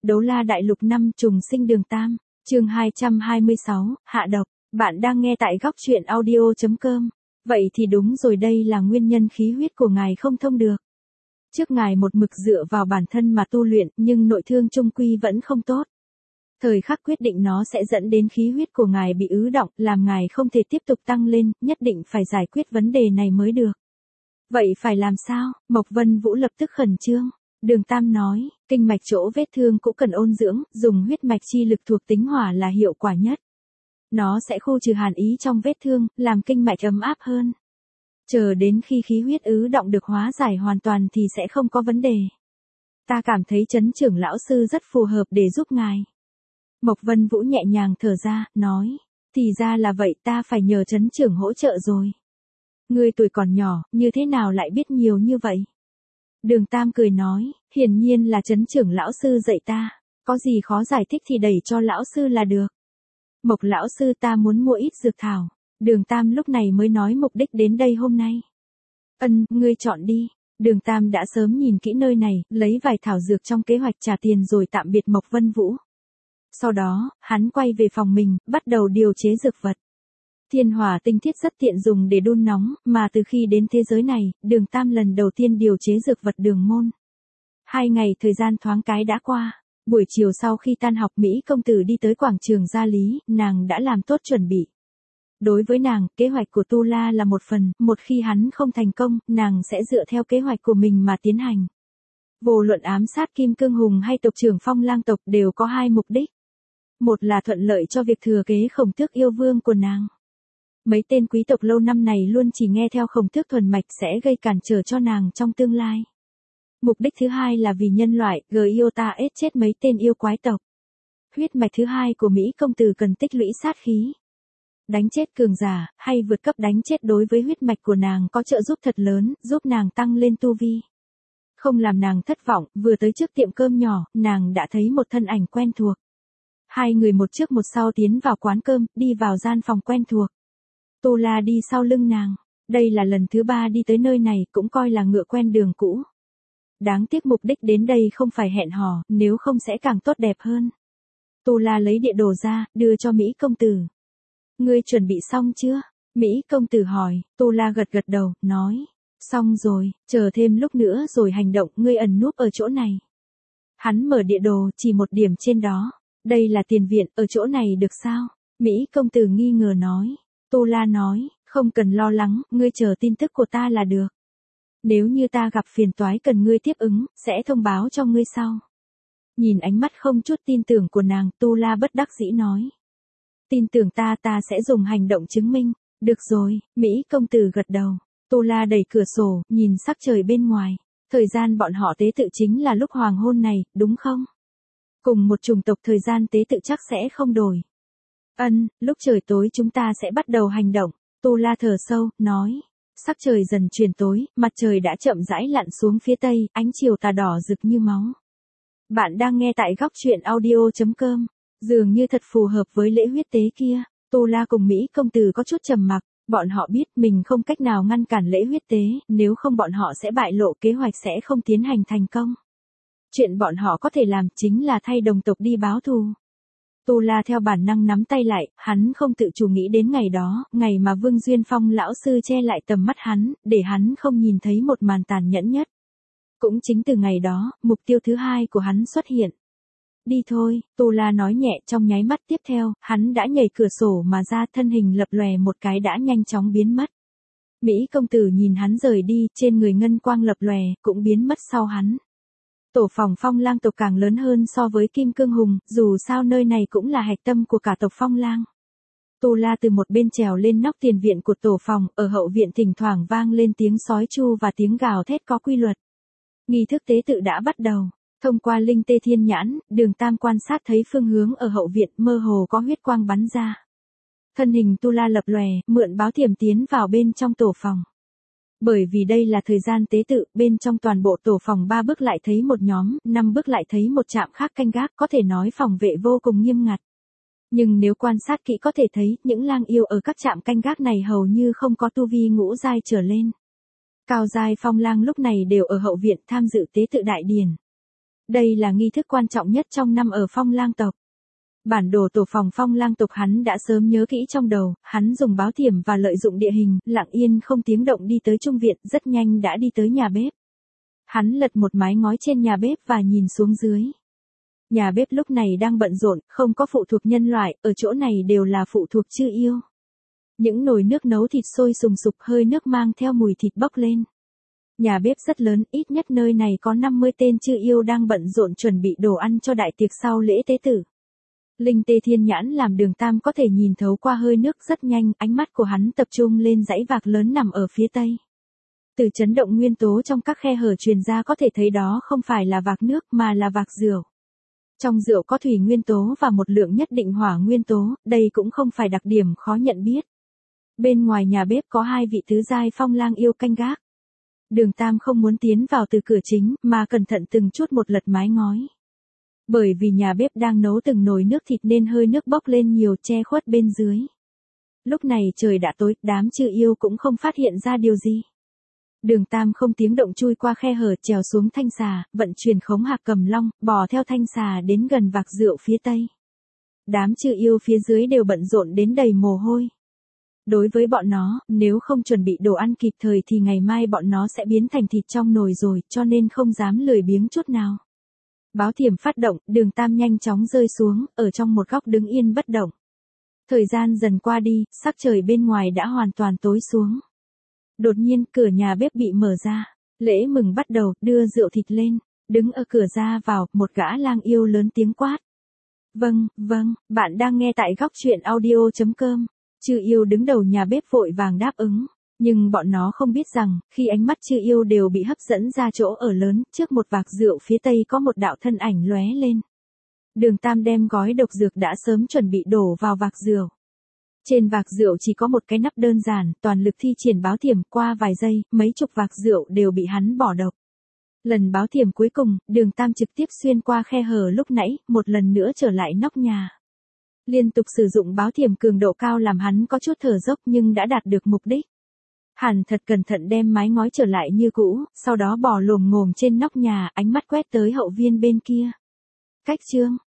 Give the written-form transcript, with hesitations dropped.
Đấu La Đại Lục 5 trùng sinh đường Tam, chương 226, hạ độc. Bạn đang nghe tại góc truyện audio.com. Vậy thì đúng rồi, đây là nguyên nhân khí huyết của ngài không thông được. Trước ngài một mực dựa vào bản thân mà tu luyện, nhưng nội thương chung quy vẫn không tốt. Thời khắc quyết định nó sẽ dẫn đến khí huyết của ngài bị ứ đọng, làm ngài không thể tiếp tục tăng lên, nhất định phải giải quyết vấn đề này mới được. Vậy phải làm sao? Mộc Vân Vũ lập tức khẩn trương. Đường Tam nói, kinh mạch chỗ vết thương cũng cần ôn dưỡng, dùng huyết mạch chi lực thuộc tính hỏa là hiệu quả nhất. Nó sẽ khu trừ hàn ý trong vết thương, làm kinh mạch ấm áp hơn. Chờ đến khi khí huyết ứ đọng được hóa giải hoàn toàn thì sẽ không có vấn đề. Ta cảm thấy Trấn trưởng lão sư rất phù hợp để giúp ngài. Mộc Vân Vũ nhẹ nhàng thở ra, nói, thì ra là vậy, ta phải nhờ Trấn trưởng hỗ trợ rồi. Ngươi tuổi còn nhỏ, như thế nào lại biết nhiều như vậy? Đường Tam cười nói, hiển nhiên là Trấn trưởng lão sư dạy ta, có gì khó giải thích thì đẩy cho lão sư là được. Mộc lão sư, ta muốn mua ít dược thảo. Đường Tam lúc này mới nói mục đích đến đây hôm nay. Ngươi chọn đi. Đường Tam đã sớm nhìn kỹ nơi này, lấy vài thảo dược trong kế hoạch trả tiền rồi tạm biệt Mộc Vân Vũ. Sau đó, hắn quay về phòng mình, bắt đầu điều chế dược vật. Thiên hỏa tinh thiết rất tiện dùng để đun nóng, mà từ khi đến thế giới này, Đường Tam lần đầu tiên điều chế dược vật đường môn. 2 ngày thời gian thoáng cái đã qua. Buổi chiều sau khi tan học, Mỹ công tử đi tới quảng trường Gia Lý, nàng đã làm tốt chuẩn bị. Đối với nàng, kế hoạch của Tu La là một phần, một khi hắn không thành công, nàng sẽ dựa theo kế hoạch của mình mà tiến hành. Vô luận ám sát Kim Cương Hùng hay tộc trưởng Phong Lang tộc đều có 2 mục đích. Một là thuận lợi cho việc thừa kế Khổng Tước yêu vương của nàng. Mấy tên quý tộc lâu năm này luôn chỉ nghe theo Khổng Tước thuần mạch sẽ gây cản trở cho nàng trong tương lai. Mục đích thứ hai là vì nhân loại, Giota chết mấy tên yêu quái tộc. Huyết mạch thứ hai của Mỹ công tử cần tích lũy sát khí. Đánh chết cường giả, hay vượt cấp đánh chết đối với huyết mạch của nàng có trợ giúp thật lớn, giúp nàng tăng lên tu vi. Không làm nàng thất vọng, vừa tới trước tiệm cơm nhỏ, nàng đã thấy một thân ảnh quen thuộc. 2 người một trước một sau tiến vào quán cơm, đi vào gian phòng quen thuộc. Tu La đi sau lưng nàng. Đây là lần thứ 3 đi tới nơi này, cũng coi là ngựa quen đường cũ. Đáng tiếc mục đích đến đây không phải hẹn hò, nếu không sẽ càng tốt đẹp hơn. Tu La lấy địa đồ ra, đưa cho Mỹ công tử. Ngươi chuẩn bị xong chưa? Mỹ công tử hỏi. Tu La gật gật đầu, nói. Xong rồi, chờ thêm lúc nữa rồi hành động, ngươi ẩn núp ở chỗ này. Hắn mở địa đồ, chỉ một điểm trên đó. Đây là tiền viện, ở chỗ này được sao? Mỹ công tử nghi ngờ nói. Tu La nói, không cần lo lắng, ngươi chờ tin tức của ta là được. Nếu như ta gặp phiền toái cần ngươi tiếp ứng, sẽ thông báo cho ngươi sau. Nhìn ánh mắt không chút tin tưởng của nàng, Tu La bất đắc dĩ nói. Tin tưởng ta, ta sẽ dùng hành động chứng minh. Được rồi, Mỹ công tử gật đầu. Tu La đẩy cửa sổ, nhìn sắc trời bên ngoài. Thời gian bọn họ tế tự chính là lúc hoàng hôn này, đúng không? Cùng một chủng tộc thời gian tế tự chắc sẽ không đổi. Lúc trời tối chúng ta sẽ bắt đầu hành động. Tu La thở sâu, nói. Sắc trời dần chuyển tối, mặt trời đã chậm rãi lặn xuống phía tây, ánh chiều tà đỏ rực như máu. Bạn đang nghe tại góc truyện audio.com. Dường như thật phù hợp với lễ huyết tế kia. Tu La cùng Mỹ công tử có chút trầm mặc, bọn họ biết mình không cách nào ngăn cản lễ huyết tế, nếu không bọn họ sẽ bại lộ, kế hoạch sẽ không tiến hành thành công. Chuyện bọn họ có thể làm chính là thay đồng tộc đi báo thù. Tu La theo bản năng nắm tay lại, hắn không tự chủ nghĩ đến ngày đó, ngày mà Vương Duyên Phong lão sư che lại tầm mắt hắn, để hắn không nhìn thấy một màn tàn nhẫn nhất. Cũng chính từ ngày đó, mục tiêu thứ 2 của hắn xuất hiện. Đi thôi, Tu La nói nhẹ, trong nháy mắt tiếp theo, hắn đã nhảy cửa sổ mà ra, thân hình lập lòe một cái đã nhanh chóng biến mất. Mỹ công tử nhìn hắn rời đi, trên người ngân quang lập lòe, cũng biến mất sau hắn. Tổ phòng Phong Lang tộc càng lớn hơn so với Kim Cương Hùng, dù sao nơi này cũng là hạch tâm của cả tộc Phong Lang. Tu La từ một bên trèo lên nóc tiền viện của tổ phòng, ở hậu viện thỉnh thoảng vang lên tiếng sói tru và tiếng gào thét có quy luật. Nghi thức tế tự đã bắt đầu. Thông qua linh tê thiên nhãn, Đường Tam quan sát thấy phương hướng ở hậu viện, mơ hồ có huyết quang bắn ra. Thân hình Tu La lập lòe, mượn báo thiểm tiến vào bên trong tổ phòng. Bởi vì đây là thời gian tế tự, bên trong toàn bộ tổ phòng 3 bước lại thấy một nhóm, 5 bước lại thấy một trạm khác canh gác, có thể nói phòng vệ vô cùng nghiêm ngặt. Nhưng nếu quan sát kỹ có thể thấy, những lang yêu ở các trạm canh gác này hầu như không có tu vi ngũ giai trở lên. Cao giai Phong Lang lúc này đều ở hậu viện tham dự tế tự đại điển. Đây là nghi thức quan trọng nhất trong năm ở Phong Lang tộc. Bản đồ tổ phòng Phong Lang tộc hắn đã sớm nhớ kỹ trong đầu, hắn dùng báo thiểm và lợi dụng địa hình, lặng yên không tiếng động đi tới trung viện, rất nhanh đã đi tới nhà bếp. Hắn lật một mái ngói trên nhà bếp và nhìn xuống dưới. Nhà bếp lúc này đang bận rộn, không có phụ thuộc nhân loại, ở chỗ này đều là phụ thuộc chư yêu. Những nồi nước nấu thịt sôi sùng sục, hơi nước mang theo mùi thịt bốc lên. Nhà bếp rất lớn, ít nhất nơi này có 50 tên chư yêu đang bận rộn chuẩn bị đồ ăn cho đại tiệc sau lễ tế tử. Linh tê thiên nhãn làm Đường Tam có thể nhìn thấu qua hơi nước rất nhanh, ánh mắt của hắn tập trung lên dãy vạc lớn nằm ở phía tây. Từ chấn động nguyên tố trong các khe hở truyền ra có thể thấy đó không phải là vạc nước mà là vạc rượu. Trong rượu có thủy nguyên tố và một lượng nhất định hỏa nguyên tố, đây cũng không phải đặc điểm khó nhận biết. Bên ngoài nhà bếp có 2 vị tứ giai Phong Lang yêu canh gác. Đường Tam không muốn tiến vào từ cửa chính, mà cẩn thận từng chút một lật mái ngói. Bởi vì nhà bếp đang nấu từng nồi nước thịt nên hơi nước bốc lên nhiều, che khuất bên dưới. Lúc này trời đã tối, đám chư yêu cũng không phát hiện ra điều gì. Đường Tam không tiếng động chui qua khe hở, trèo xuống thanh xà, vận chuyển khống hạc cầm long, bò theo thanh xà đến gần vạc rượu phía tây. Đám chư yêu phía dưới đều bận rộn đến đầy mồ hôi. Đối với bọn nó, nếu không chuẩn bị đồ ăn kịp thời thì ngày mai bọn nó sẽ biến thành thịt trong nồi rồi, cho nên không dám lười biếng chút nào. Báo thiểm phát động, Đường Tam nhanh chóng rơi xuống, ở trong một góc đứng yên bất động. Thời gian dần qua đi, sắc trời bên ngoài đã hoàn toàn tối xuống. Đột nhiên, cửa nhà bếp bị mở ra. Lễ mừng bắt đầu, đưa rượu thịt lên. Đứng ở cửa ra vào, một gã lang yêu lớn tiếng quát. Vâng, bạn đang nghe tại góc truyện audio.com. Chư yêu đứng đầu nhà bếp vội vàng đáp ứng. Nhưng bọn nó không biết rằng, khi ánh mắt chư yêu đều bị hấp dẫn ra chỗ ở lớn, trước một vạc rượu phía tây có một đạo thân ảnh lóe lên. Đường Tam đem gói độc dược đã sớm chuẩn bị đổ vào vạc rượu. Trên vạc rượu chỉ có một cái nắp đơn giản, toàn lực thi triển báo thiểm, qua vài giây, mấy chục vạc rượu đều bị hắn bỏ độc. Lần báo thiểm cuối cùng, Đường Tam trực tiếp xuyên qua khe hở lúc nãy, một lần nữa trở lại nóc nhà. Liên tục sử dụng báo thiểm cường độ cao làm hắn có chút thở dốc nhưng đã đạt được mục đích. Hắn thật cẩn thận đem mái ngói trở lại như cũ, sau đó bò lồm ngồm trên nóc nhà, ánh mắt quét tới hậu viên bên kia. Cách chương